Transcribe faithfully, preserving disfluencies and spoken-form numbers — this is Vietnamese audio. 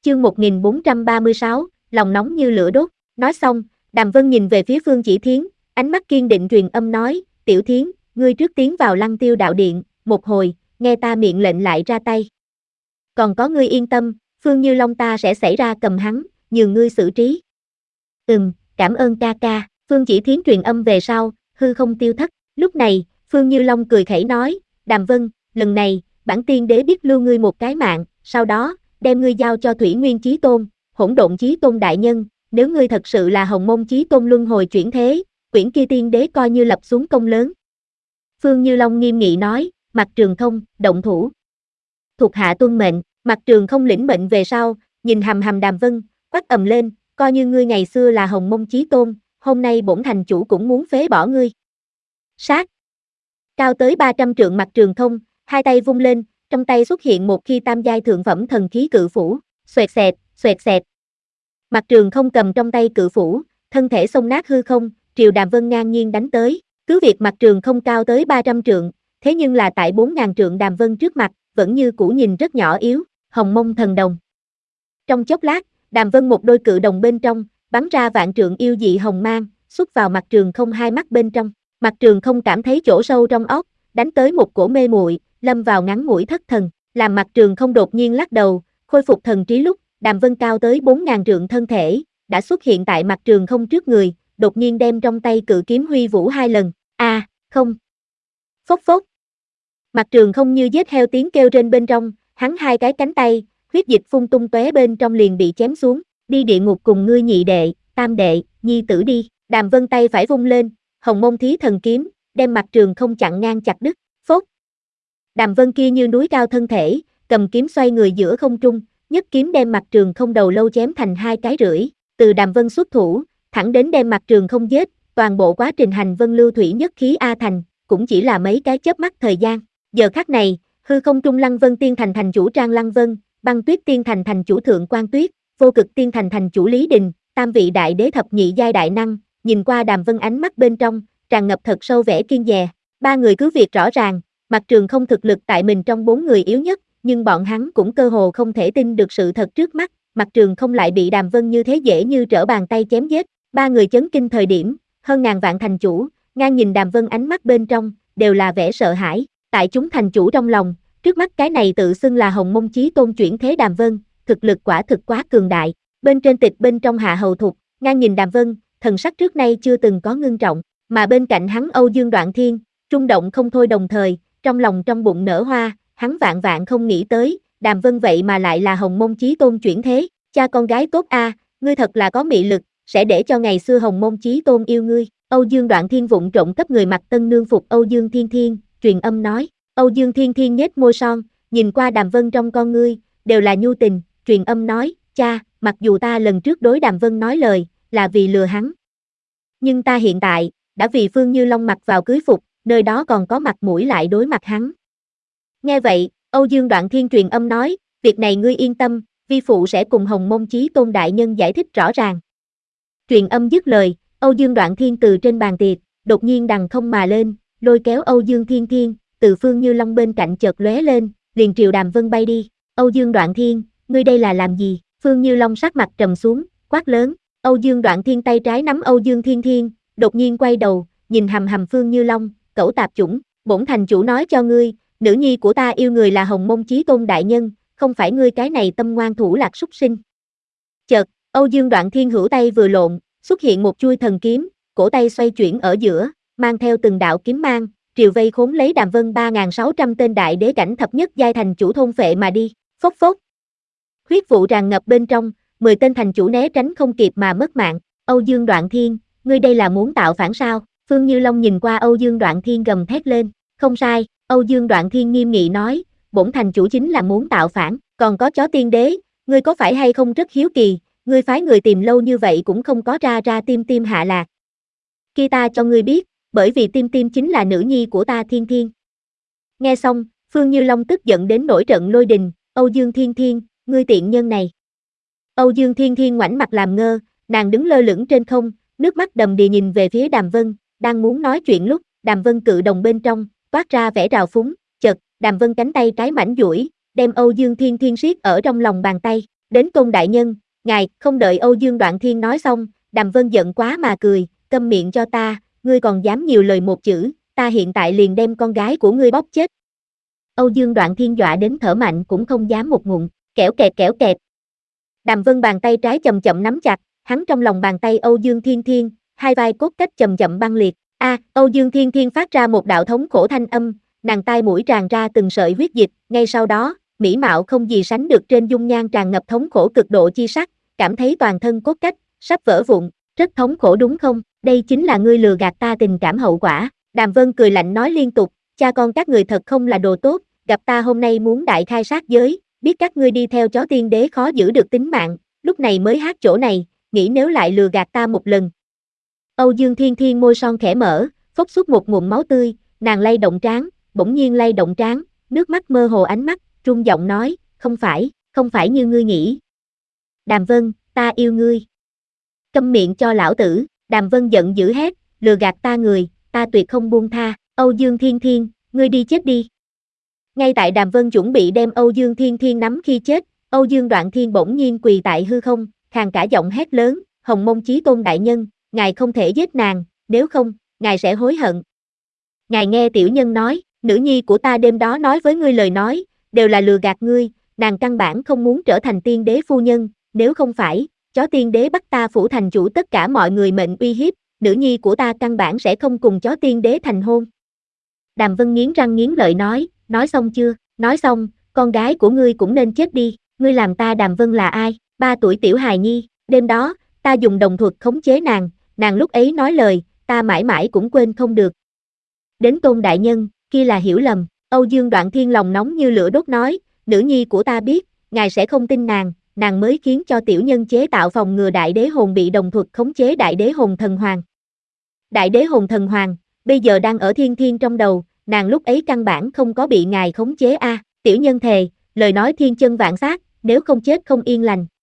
chương một nghìn bốn trăm ba mươi sáu, lòng nóng như lửa đốt. Nói xong, Đàm Vân nhìn về phía Phương Chỉ Thiến, ánh mắt kiên định truyền âm nói, Tiểu Thiến, ngươi trước tiến vào Lăng Tiêu đạo điện, một hồi, nghe ta miệng lệnh lại ra tay. Còn có ngươi yên tâm, Phương Như Long ta sẽ xảy ra cầm hắn, nhường ngươi xử trí. Ừm, cảm ơn ca ca, Phương Chỉ Thiến truyền âm về sau, hư không tiêu thất. Lúc này, Phương Như Long cười khẩy nói, Đàm Vân, lần này, bản tiên đế biết lưu ngươi một cái mạng, sau đó, đem ngươi giao cho Thủy Nguyên Chí Tôn, Hỗn Độn Chí Tôn đại nhân, nếu ngươi thật sự là Hồng Môn Chí Tôn luân hồi chuyển thế, quyển kia tiên đế coi như lập xuống công lớn. Phương Như Long nghiêm nghị nói, Mạc Trường Không, động thủ. Thuộc hạ tuân mệnh, Mạc Trường Không lĩnh mệnh về sau, nhìn hằm hằm Đàm Vân, quát ầm lên, coi như ngươi ngày xưa là Hồng Môn Chí Tôn, hôm nay bổn thành chủ cũng muốn phế bỏ ngươi. Sát. Cao tới ba trăm trượng Mạc Trường Không, hai tay vung lên, trong tay xuất hiện một khi tam giai thượng phẩm thần khí cự phủ, xoẹt xẹt, xoẹt xẹt. Mạc Trường Không cầm trong tay cự phủ, thân thể xông nát hư không, triều Đàm Vân ngang nhiên đánh tới. Cứ việc Mạc Trường Không cao tới ba trăm trượng, thế nhưng là tại bốn nghìn trượng Đàm Vân trước mặt, vẫn như cũ nhìn rất nhỏ yếu, Hồng Mông thần đồng. Trong chốc lát, Đàm Vân một đôi cự đồng bên trong, bắn ra vạn trượng yêu dị hồng mang, xuất vào Mạc Trường Không hai mắt bên trong. Mạc Trường Không cảm thấy chỗ sâu trong óc, đánh tới một cổ mê muội, lâm vào ngắn ngủi thất thần, làm Mạc Trường Không đột nhiên lắc đầu, khôi phục thần trí lúc, Đàm Vân cao tới bốn nghìn trượng thân thể, đã xuất hiện tại Mạc Trường Không trước người, đột nhiên đem trong tay cự kiếm huy vũ hai lần, a, à, không. Phốc phốc. Mạc Trường Không như giết heo tiếng kêu trên bên trong, hắn hai cái cánh tay, huyết dịch phun tung tóe bên trong liền bị chém xuống, đi địa ngục cùng ngươi nhị đệ, tam đệ, nhi tử đi. Đàm Vân tay phải vung lên, Hồng Môn Thí Thần kiếm, đem Mạc Trường Không chặn ngang chặt đứt, phốc. Đàm Vân kia như núi cao thân thể, cầm kiếm xoay người giữa không trung, nhất kiếm đem Mạc Trường Không đầu lâu chém thành hai cái rưỡi, từ Đàm Vân xuất thủ, thẳng đến đem Mạc Trường Không giết, toàn bộ quá trình hành vân lưu thủy nhất khí A thành, cũng chỉ là mấy cái chớp mắt thời gian. Giờ khắc này, hư không trung Lăng Vân Tiên Thành thành chủ Trang Lăng Vân, Băng Tuyết Tiên Thành thành chủ Thượng Quan Tuyết, Vô Cực Tiên Thành thành chủ Lý Đình, tam vị đại đế thập nhị giai đại năng, nhìn qua Đàm Vân ánh mắt bên trong, tràn ngập thật sâu vẻ kiên dè. Ba người cứ việc rõ ràng, Mạc Trường Không thực lực tại mình trong bốn người yếu nhất, nhưng bọn hắn cũng cơ hồ không thể tin được sự thật trước mắt, Mạc Trường Không lại bị Đàm Vân như thế dễ như trở bàn tay chém giết. Ba người chấn kinh thời điểm, hơn ngàn vạn thành chủ, ngang nhìn Đàm Vân ánh mắt bên trong, đều là vẻ sợ hãi. Tại chúng thành chủ trong lòng, trước mắt cái này tự xưng là Hồng Môn Chí Tôn chuyển thế Đàm Vân, thực lực quả thực quá cường đại. Bên trên tịch bên trong Hạ Hầu Thục, ngang nhìn Đàm Vân, thần sắc trước nay chưa từng có ngưng trọng, mà bên cạnh hắn Âu Dương Đoạn Thiên, rung động không thôi đồng thời, trong lòng trong bụng nở hoa, hắn vạn vạn không nghĩ tới, Đàm Vân vậy mà lại là Hồng Môn Chí Tôn chuyển thế, cha con gái tốt a, ngươi thật là có mị lực, sẽ để cho ngày xưa Hồng Môn Chí Tôn yêu ngươi. Âu Dương Đoạn Thiên vụng trộm cấp người mặc tân nương phục Âu Dương Thiên Thiên, truyền âm nói. Âu Dương Thiên Thiên nhếch môi son, nhìn qua Đàm Vân trong con ngươi, đều là nhu tình, truyền âm nói, cha, mặc dù ta lần trước đối Đàm Vân nói lời, là vì lừa hắn. Nhưng ta hiện tại, đã vì Phương Như Long mặc vào cưới phục, nơi đó còn có mặt mũi lại đối mặt hắn. Nghe vậy, Âu Dương Đoạn Thiên truyền âm nói, việc này ngươi yên tâm, vi phụ sẽ cùng Hồng Môn Chí Tôn đại nhân giải thích rõ ràng. Truyền âm dứt lời, Âu Dương Đoạn Thiên từ trên bàn tiệc, đột nhiên đằng không mà lên, lôi kéo Âu Dương Thiên Thiên, từ Phương Như Long bên cạnh chợt lóe lên, liền triều Đàm Vân bay đi. Âu Dương Đoạn Thiên, ngươi đây là làm gì? Phương Như Long sắc mặt trầm xuống, quát lớn. Âu Dương Đoạn Thiên tay trái nắm Âu Dương Thiên Thiên, đột nhiên quay đầu, nhìn hằm hằm Phương Như Long, cẩu tạp chủng, bổn thành chủ nói cho ngươi, nữ nhi của ta yêu người là Hồng Môn Chí Tôn đại nhân, không phải ngươi cái này tâm ngoan thủ lạc súc sinh. Chợt, Âu Dương Đoạn Thiên hữu tay vừa lộn, xuất hiện một chuôi thần kiếm, cổ tay xoay chuyển ở giữa, mang theo từng đạo kiếm mang, triều vây khốn lấy Đàm Vân ba nghìn sáu trăm tên đại đế cảnh thập nhất giai thành chủ thôn phệ mà đi, phốc phốc. Huyết vụ tràn ngập bên trong, mười tên thành chủ né tránh không kịp mà mất mạng. Âu Dương Đoạn Thiên, ngươi đây là muốn tạo phản sao? Phương Như Long nhìn qua Âu Dương Đoạn Thiên gầm thét lên, không sai, Âu Dương Đoạn Thiên nghiêm nghị nói, bổn thành chủ chính là muốn tạo phản, còn có chó tiên đế, ngươi có phải hay không rất hiếu kỳ, ngươi phái người tìm lâu như vậy cũng không có ra ra Tim Tim hạ lạc. Kia ta cho ngươi biết, bởi vì Tim Tim chính là nữ nhi của ta Thiên Thiên. Nghe xong, Phương Như Long tức giận đến nổi trận lôi đình, Âu Dương Thiên Thiên, ngươi tiện nhân này. Âu Dương Thiên Thiên ngoảnh mặt làm ngơ, nàng đứng lơ lửng trên không, nước mắt đầm đìa nhìn về phía Đàm Vân, đang muốn nói chuyện lúc, Đàm Vân cự đồng bên trong, toát ra vẻ trào phúng, chợt, Đàm Vân cánh tay trái mảnh duỗi, đem Âu Dương Thiên Thiên siết ở trong lòng bàn tay, Đến Tôn đại nhân, ngài, không đợi Âu Dương Đoạn Thiên nói xong, Đàm Vân giận quá mà cười, câm miệng cho ta, ngươi còn dám nhiều lời một chữ, ta hiện tại liền đem con gái của ngươi bóp chết. Âu Dương Đoạn Thiên dọa đến thở mạnh cũng không dám một ngụm, kẻo kẹt kẻo kẹt. Đàm Vân bàn tay trái chậm chậm nắm chặt, hắn trong lòng bàn tay Âu Dương Thiên Thiên, hai vai cốt cách chậm chậm băng liệt. A, à, Âu Dương Thiên Thiên phát ra một đạo thống khổ thanh âm, nàng tai mũi tràn ra từng sợi huyết dịch, ngay sau đó, mỹ mạo không gì sánh được trên dung nhan tràn ngập thống khổ cực độ chi sắc, cảm thấy toàn thân cốt cách sắp vỡ vụn, rất thống khổ đúng không? Đây chính là ngươi lừa gạt ta tình cảm hậu quả. Đàm Vân cười lạnh nói liên tục, cha con các người thật không là đồ tốt, gặp ta hôm nay muốn đại khai sát giới, biết các ngươi đi theo chó tiên đế khó giữ được tính mạng, lúc này mới hát chỗ này, nghĩ nếu lại lừa gạt ta một lần. Âu Dương Thiên Thiên môi son khẽ mở, phốc xuất một ngụm máu tươi, nàng lay động trán, bỗng nhiên lay động trán, nước mắt mơ hồ ánh mắt, run giọng nói, không phải, không phải như ngươi nghĩ. Đàm Vân, ta yêu ngươi. Câm miệng cho lão tử, Đàm Vân giận dữ hét, lừa gạt ta người, ta tuyệt không buông tha, Âu Dương Thiên Thiên, ngươi đi chết đi. Ngay tại Đàm Vân chuẩn bị đem Âu Dương Thiên Thiên nắm khi chết, Âu Dương Đoạn Thiên bỗng nhiên quỳ tại hư không, khàn cả giọng hét lớn, Hồng Mông Chí Tôn đại nhân, ngài không thể giết nàng, nếu không, ngài sẽ hối hận. Ngài nghe tiểu nhân nói, nữ nhi của ta đêm đó nói với ngươi lời nói, đều là lừa gạt ngươi, nàng căn bản không muốn trở thành tiên đế phu nhân, nếu không phải, chó tiên đế bắt ta phủ thành chủ tất cả mọi người mệnh uy hiếp, nữ nhi của ta căn bản sẽ không cùng chó tiên đế thành hôn. Đàm Vân nghiến răng nghiến lợi nói, nói xong chưa, nói xong, con gái của ngươi cũng nên chết đi, ngươi làm ta Đàm Vân là ai, ba tuổi tiểu hài nhi, đêm đó, ta dùng đồng thuật khống chế nàng, nàng lúc ấy nói lời, ta mãi mãi cũng quên không được. Đến Tôn đại nhân, kia là hiểu lầm, Âu Dương Đoạn Thiên lòng nóng như lửa đốt nói, nữ nhi của ta biết, ngài sẽ không tin nàng, nàng mới khiến cho tiểu nhân chế tạo phòng ngừa đại đế hồn bị đồng thuật khống chế đại đế hồn thần hoàng. Đại đế hồn thần hoàng, bây giờ đang ở Thiên Thiên trong đầu, nàng lúc ấy căn bản không có bị ngài khống chế a, à, tiểu nhân thề, lời nói thiên chân vạn sát, nếu không chết không yên lành.